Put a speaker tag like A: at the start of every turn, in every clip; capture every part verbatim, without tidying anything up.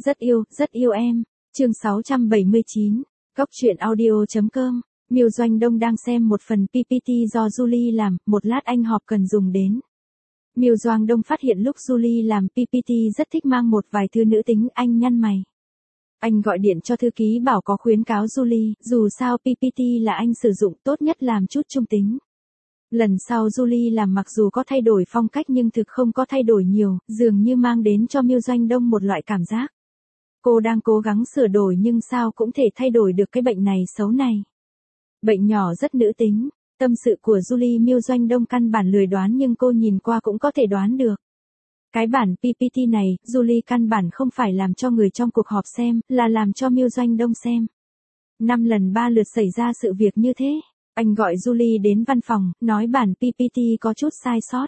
A: Rất yêu, rất yêu em. Chương sáu trăm bảy mươi chín. Góc truyện audio chấm com. Miêu Doanh Đông đang xem một phần pê pê tê do Julie làm, một lát anh họp cần dùng đến. Miêu Doanh Đông phát hiện lúc Julie làm pê pê tê rất thích mang một vài thư nữ tính, anh nhăn mày. Anh gọi điện cho thư ký bảo có khuyến cáo Julie, dù sao pê pê tê là anh sử dụng, tốt nhất làm chút trung tính. Lần sau Julie làm mặc dù có thay đổi phong cách nhưng thực không có thay đổi nhiều, dường như mang đến cho Miêu Doanh Đông một loại cảm giác. Cô đang cố gắng sửa đổi nhưng sao cũng thể thay đổi được cái bệnh này xấu này. Bệnh nhỏ rất nữ tính, tâm sự của Julie Miêu Doanh Đông căn bản lười đoán nhưng cô nhìn qua cũng có thể đoán được. Cái bản pê pê tê này, Julie căn bản không phải làm cho người trong cuộc họp xem, là làm cho Miêu Doanh Đông xem. Năm lần ba lượt xảy ra sự việc như thế. Anh gọi Julie đến văn phòng, nói bản pê pê tê có chút sai sót.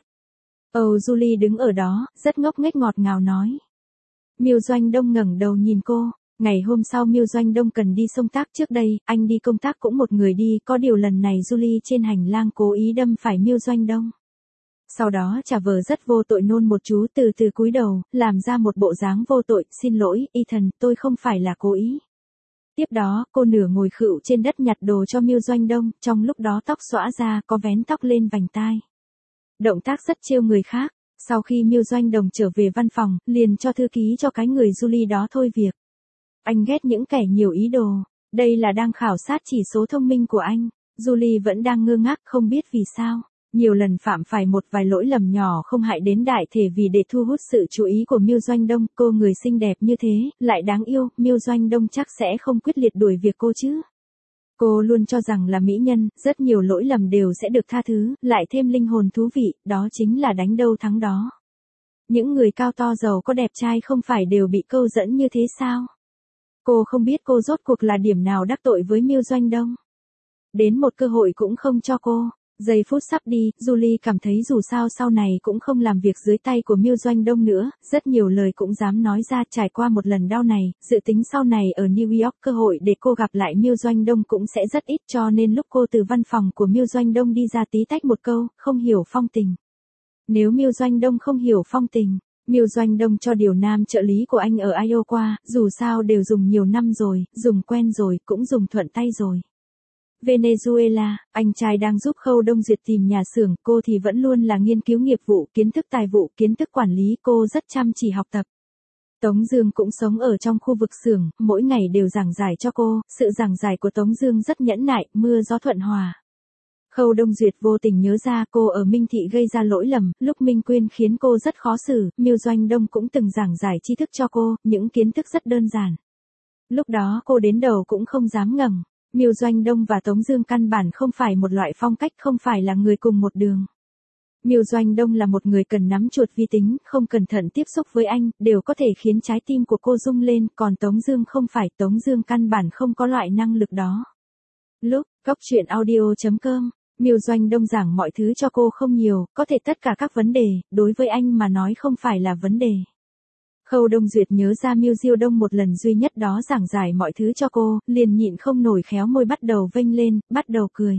A: Ồ, Julie đứng ở đó, rất ngốc nghếch ngọt ngào nói. Miêu Doanh Đông ngẩng đầu nhìn cô. Ngày hôm sau Miêu Doanh Đông cần đi công tác, trước đây, anh đi công tác cũng một người đi, có điều lần này Julie trên hành lang cố ý đâm phải Miêu Doanh Đông. Sau đó trả vờ rất vô tội nôn một chú từ từ cúi đầu, làm ra một bộ dáng vô tội, xin lỗi, Ethan, tôi không phải là cố ý. Tiếp đó, cô nửa ngồi khựu trên đất nhặt đồ cho Miêu Doanh Đông, trong lúc đó tóc xõa ra, có vén tóc lên vành tai. Động tác rất trêu người khác, sau khi Miêu Doanh Đông trở về văn phòng, liền cho thư ký cho cái người Julie đó thôi việc. Anh ghét những kẻ nhiều ý đồ, đây là đang khảo sát chỉ số thông minh của anh. Julie vẫn đang ngơ ngác không biết vì sao. Nhiều lần phạm phải một vài lỗi lầm nhỏ không hại đến đại thể vì để thu hút sự chú ý của Miêu Doanh Đông, cô người xinh đẹp như thế, lại đáng yêu, Miêu Doanh Đông chắc sẽ không quyết liệt đuổi việc cô chứ. Cô luôn cho rằng là mỹ nhân, rất nhiều lỗi lầm đều sẽ được tha thứ, lại thêm linh hồn thú vị, đó chính là đánh đâu thắng đó. Những người cao to giàu có đẹp trai không phải đều bị câu dẫn như thế sao? Cô không biết cô rốt cuộc là điểm nào đắc tội với Miêu Doanh Đông. Đến một cơ hội cũng không cho cô. Giây phút sắp đi, Julie cảm thấy dù sao sau này cũng không làm việc dưới tay của Miêu Doanh Đông nữa, rất nhiều lời cũng dám nói ra. Trải qua một lần đau này, dự tính sau này ở New York cơ hội để cô gặp lại Miêu Doanh Đông cũng sẽ rất ít, cho nên lúc cô từ văn phòng của Miêu Doanh Đông đi ra tí tách một câu, không hiểu phong tình. Nếu Miêu Doanh Đông không hiểu phong tình, Miêu Doanh Đông cho điều nam trợ lý của anh ở Iowa, dù sao đều dùng nhiều năm rồi, dùng quen rồi, cũng dùng thuận tay rồi. Venezuela, anh trai đang giúp Khâu Đông Duyệt tìm nhà xưởng, cô thì vẫn luôn là nghiên cứu nghiệp vụ, kiến thức tài vụ, kiến thức quản lý, cô rất chăm chỉ học tập. Tống Dương cũng sống ở trong khu vực xưởng, mỗi ngày đều giảng giải cho cô, sự giảng giải của Tống Dương rất nhẫn nại, mưa gió thuận hòa. Khâu Đông Duyệt vô tình nhớ ra cô ở Minh Thị gây ra lỗi lầm, lúc Minh Quyên khiến cô rất khó xử, Miêu Doanh Đông cũng từng giảng giải tri thức cho cô, những kiến thức rất đơn giản. Lúc đó cô đến đầu cũng không dám ngẩng. Miêu Doanh Đông và Tống Dương căn bản không phải một loại phong cách, không phải là người cùng một đường. Miêu Doanh Đông là một người cần nắm chuột vi tính, không cẩn thận tiếp xúc với anh, đều có thể khiến trái tim của cô rung lên, còn Tống Dương không phải, Tống Dương căn bản không có loại năng lực đó. Lúc, góc truyện audio chấm com, Miêu Doanh Đông giảng mọi thứ cho cô không nhiều, có thể tất cả các vấn đề, đối với anh mà nói không phải là vấn đề. Khâu Đông Duyệt nhớ ra Miêu Diêu Đông một lần duy nhất đó giảng giải mọi thứ cho cô, liền nhịn không nổi khéo môi bắt đầu vênh lên, bắt đầu cười.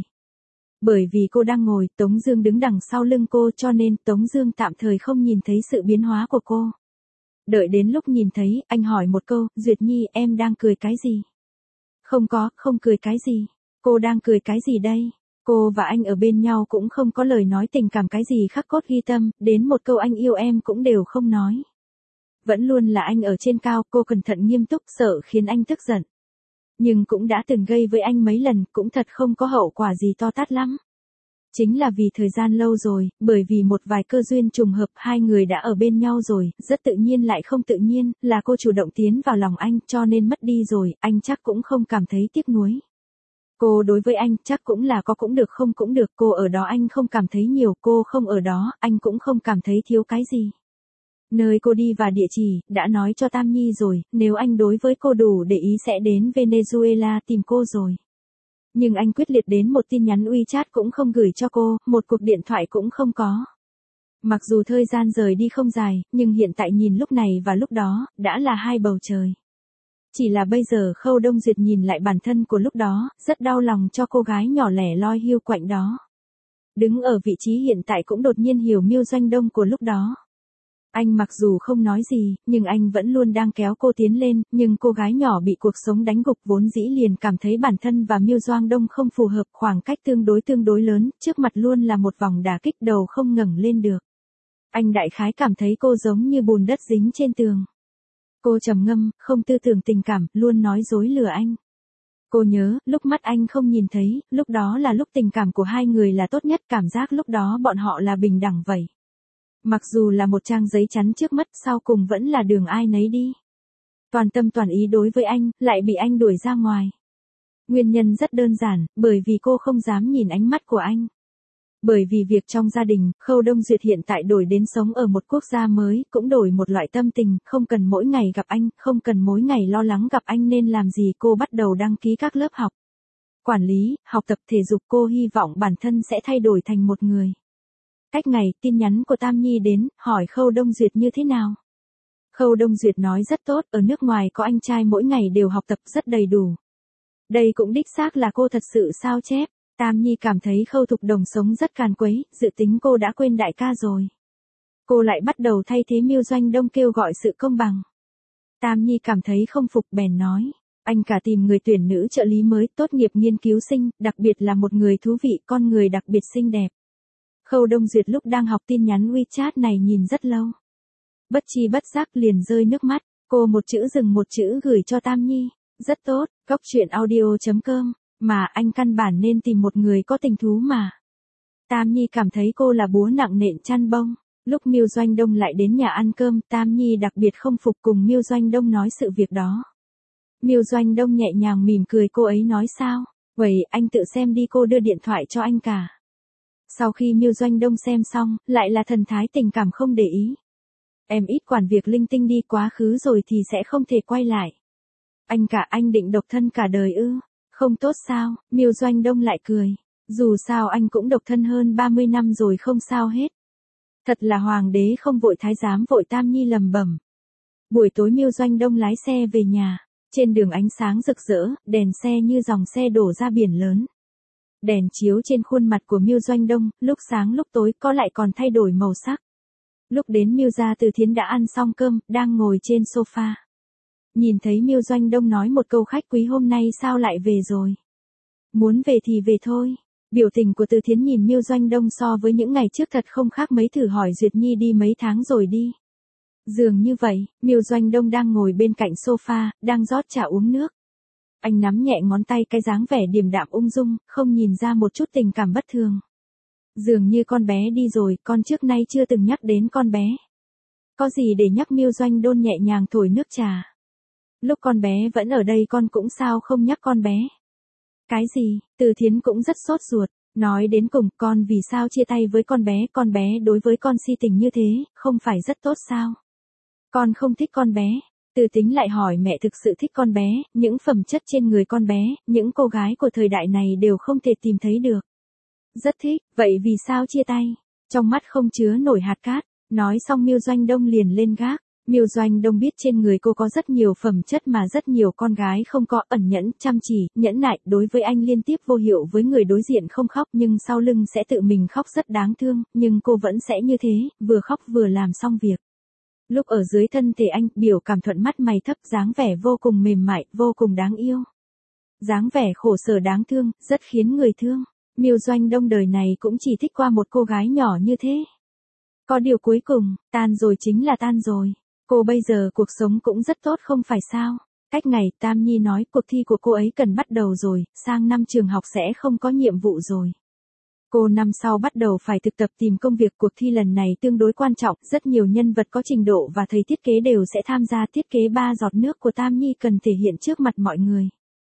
A: Bởi vì cô đang ngồi, Tống Dương đứng đằng sau lưng cô cho nên Tống Dương tạm thời không nhìn thấy sự biến hóa của cô. Đợi đến lúc nhìn thấy, anh hỏi một câu, Duyệt Nhi em đang cười cái gì? Không có, không cười cái gì. Cô đang cười cái gì đây? Cô và anh ở bên nhau cũng không có lời nói tình cảm cái gì khắc cốt ghi tâm, đến một câu anh yêu em cũng đều không nói. Vẫn luôn là anh ở trên cao, cô cẩn thận nghiêm túc, sợ khiến anh tức giận. Nhưng cũng đã từng gây với anh mấy lần, cũng thật không có hậu quả gì to tát lắm. Chính là vì thời gian lâu rồi, bởi vì một vài cơ duyên trùng hợp hai người đã ở bên nhau rồi, rất tự nhiên lại không tự nhiên, là cô chủ động tiến vào lòng anh, cho nên mất đi rồi, anh chắc cũng không cảm thấy tiếc nuối. Cô đối với anh chắc cũng là có cũng được không cũng được, cô ở đó anh không cảm thấy nhiều, cô không ở đó, anh cũng không cảm thấy thiếu cái gì. Nơi cô đi và địa chỉ, đã nói cho Tam Nhi rồi, nếu anh đối với cô đủ để ý sẽ đến Venezuela tìm cô rồi. Nhưng anh quyết liệt đến một tin nhắn WeChat cũng không gửi cho cô, một cuộc điện thoại cũng không có. Mặc dù thời gian rời đi không dài, nhưng hiện tại nhìn lúc này và lúc đó, đã là hai bầu trời. Chỉ là bây giờ Khâu Đông Duyệt nhìn lại bản thân của lúc đó, rất đau lòng cho cô gái nhỏ lẻ loi hiu quạnh đó. Đứng ở vị trí hiện tại cũng đột nhiên hiểu Miêu Doanh Đông của lúc đó. Anh mặc dù không nói gì, nhưng anh vẫn luôn đang kéo cô tiến lên, nhưng cô gái nhỏ bị cuộc sống đánh gục vốn dĩ liền cảm thấy bản thân và Miêu Doang Đông không phù hợp, khoảng cách tương đối tương đối lớn, trước mặt luôn là một vòng đả kích, đầu không ngẩng lên được. Anh đại khái cảm thấy cô giống như bùn đất dính trên tường. Cô trầm ngâm, không tư tưởng tình cảm, luôn nói dối lừa anh. Cô nhớ, lúc mắt anh không nhìn thấy, lúc đó là lúc tình cảm của hai người là tốt nhất, cảm giác lúc đó bọn họ là bình đẳng vậy. Mặc dù là một trang giấy chắn trước mắt, sau cùng vẫn là đường ai nấy đi. Toàn tâm toàn ý đối với anh, lại bị anh đuổi ra ngoài. Nguyên nhân rất đơn giản, bởi vì cô không dám nhìn ánh mắt của anh. Bởi vì việc trong gia đình, Khâu Đông Duyệt hiện tại đổi đến sống ở một quốc gia mới, cũng đổi một loại tâm tình, không cần mỗi ngày gặp anh, không cần mỗi ngày lo lắng gặp anh nên làm gì, cô bắt đầu đăng ký các lớp học. Quản lý, học tập thể dục, cô hy vọng bản thân sẽ thay đổi thành một người. Cách ngày, tin nhắn của Tam Nhi đến, hỏi Khâu Đông Duyệt như thế nào. Khâu Đông Duyệt nói rất tốt, ở nước ngoài có anh trai mỗi ngày đều học tập rất đầy đủ. Đây cũng đích xác là cô thật sự sao chép. Tam Nhi cảm thấy Khâu Thục Đồng sống rất càn quấy, dự tính cô đã quên đại ca rồi. Cô lại bắt đầu thay thế Miêu Doanh Đông kêu gọi sự công bằng. Tam Nhi cảm thấy không phục bèn nói, anh cả tìm người tuyển nữ trợ lý mới, tốt nghiệp nghiên cứu sinh, đặc biệt là một người thú vị, con người đặc biệt xinh đẹp. Khâu Đông Duyệt lúc đang học tin nhắn WeChat này nhìn rất lâu. Bất chi bất giác liền rơi nước mắt, cô một chữ dừng một chữ gửi cho Tam Nhi, rất tốt, góc truyện audio chấm com. Mà anh căn bản nên tìm một người có tình thú mà. Tam Nhi cảm thấy cô là búa nặng nện chăn bông. Lúc Miêu Doanh Đông lại đến nhà ăn cơm, Tam Nhi đặc biệt không phục cùng Miêu Doanh Đông nói sự việc đó. Miêu Doanh Đông nhẹ nhàng mỉm cười, cô ấy nói sao? Vậy anh tự xem đi, cô đưa điện thoại cho anh cả. Sau khi Miêu Doanh Đông xem xong, lại là thần thái tình cảm không để ý. Em ít quản việc linh tinh đi, quá khứ rồi thì sẽ không thể quay lại. Anh cả, anh định độc thân cả đời ư? Không tốt sao? Miêu Doanh Đông lại cười. Dù sao anh cũng độc thân hơn ba mươi năm rồi, không sao hết. Thật là hoàng đế không vội thái giám vội, Tam Nhi lầm bẩm. Buổi tối Miêu Doanh Đông lái xe về nhà. Trên đường ánh sáng rực rỡ, đèn xe như dòng xe đổ ra biển lớn. Đèn chiếu trên khuôn mặt của Miêu Doanh Đông, lúc sáng lúc tối có lại còn thay đổi màu sắc. Lúc đến Miêu gia Từ Thiến đã ăn xong cơm, đang ngồi trên sofa. Nhìn thấy Miêu Doanh Đông nói một câu, khách quý hôm nay sao lại về rồi? Muốn về thì về thôi. Biểu tình của Từ Thiến nhìn Miêu Doanh Đông so với những ngày trước thật không khác mấy, thử hỏi Duyệt Nhi đi mấy tháng rồi đi. Dường như vậy, Miêu Doanh Đông đang ngồi bên cạnh sofa, đang rót trà uống nước. Anh nắm nhẹ ngón tay, cái dáng vẻ điềm đạm ung dung, không nhìn ra một chút tình cảm bất thường. Dường như con bé đi rồi, con trước nay chưa từng nhắc đến con bé. Có gì để nhắc? Miêu Doanh Đôn nhẹ nhàng thổi nước trà. Lúc con bé vẫn ở đây con cũng sao không nhắc con bé. Cái gì? Từ Thiến cũng rất sốt ruột. Nói đến cùng, con vì sao chia tay với con bé, con bé đối với con si tình như thế, không phải rất tốt sao? Con không thích con bé. Từ Tính lại hỏi mẹ, thực sự thích con bé, những phẩm chất trên người con bé, những cô gái của thời đại này đều không thể tìm thấy được. Rất thích, vậy vì sao chia tay? Trong mắt không chứa nổi hạt cát. Nói xong Miêu Doanh Đông liền lên gác. Miêu Doanh Đông biết trên người cô có rất nhiều phẩm chất mà rất nhiều con gái không có, ẩn nhẫn, chăm chỉ, nhẫn nại, đối với anh liên tiếp vô hiệu, với người đối diện không khóc nhưng sau lưng sẽ tự mình khóc, rất đáng thương, nhưng cô vẫn sẽ như thế, vừa khóc vừa làm xong việc. Lúc ở dưới thân thể anh, biểu cảm thuận mắt mày thấp, dáng vẻ vô cùng mềm mại, vô cùng đáng yêu. Dáng vẻ khổ sở đáng thương, rất khiến người thương. Miêu Doanh Đông đời này cũng chỉ thích qua một cô gái nhỏ như thế. Có điều cuối cùng, tan rồi chính là tan rồi. Cô bây giờ cuộc sống cũng rất tốt không phải sao? Cách ngày, Tam Nhi nói cuộc thi của cô ấy cần bắt đầu rồi, sang năm trường học sẽ không có nhiệm vụ rồi. Cô năm sau bắt đầu phải thực tập tìm công việc, cuộc thi lần này tương đối quan trọng, rất nhiều nhân vật có trình độ và thầy thiết kế đều sẽ tham gia, thiết kế ba giọt nước của Tam Nhi cần thể hiện trước mặt mọi người.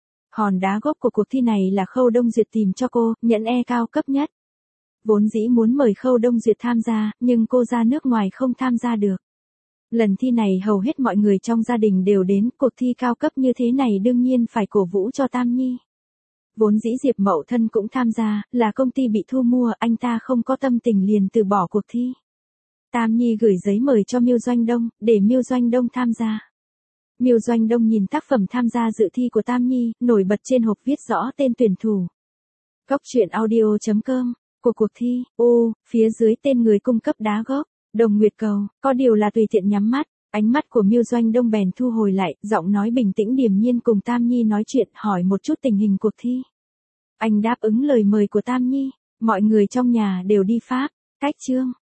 A: Hòn đá gốc của cuộc thi này là Khâu Đông Duyệt tìm cho cô, nhẫn E cao cấp nhất. Vốn dĩ muốn mời Khâu Đông Duyệt tham gia, nhưng cô ra nước ngoài không tham gia được. Lần thi này hầu hết mọi người trong gia đình đều đến, cuộc thi cao cấp như thế này đương nhiên phải cổ vũ cho Tam Nhi. Vốn dĩ Diệp Mậu Thân cũng tham gia, là công ty bị thu mua, anh ta không có tâm tình liền từ bỏ cuộc thi. Tam Nhi gửi giấy mời cho Miêu Doanh Đông, để Miêu Doanh Đông tham gia. Miêu Doanh Đông nhìn tác phẩm tham gia dự thi của Tam Nhi, nổi bật trên hộp viết rõ tên tuyển thủ. Góc truyện audio chấm com, của cuộc thi, ô, phía dưới tên người cung cấp đá gốc. Đồng Nguyệt cầu, có điều là tùy tiện nhắm mắt, ánh mắt của Miêu Doanh Đông bèn thu hồi lại, giọng nói bình tĩnh điềm nhiên cùng Tam Nhi nói chuyện, hỏi một chút tình hình cuộc thi. Anh đáp ứng lời mời của Tam Nhi, mọi người trong nhà đều đi Pháp, cách chương.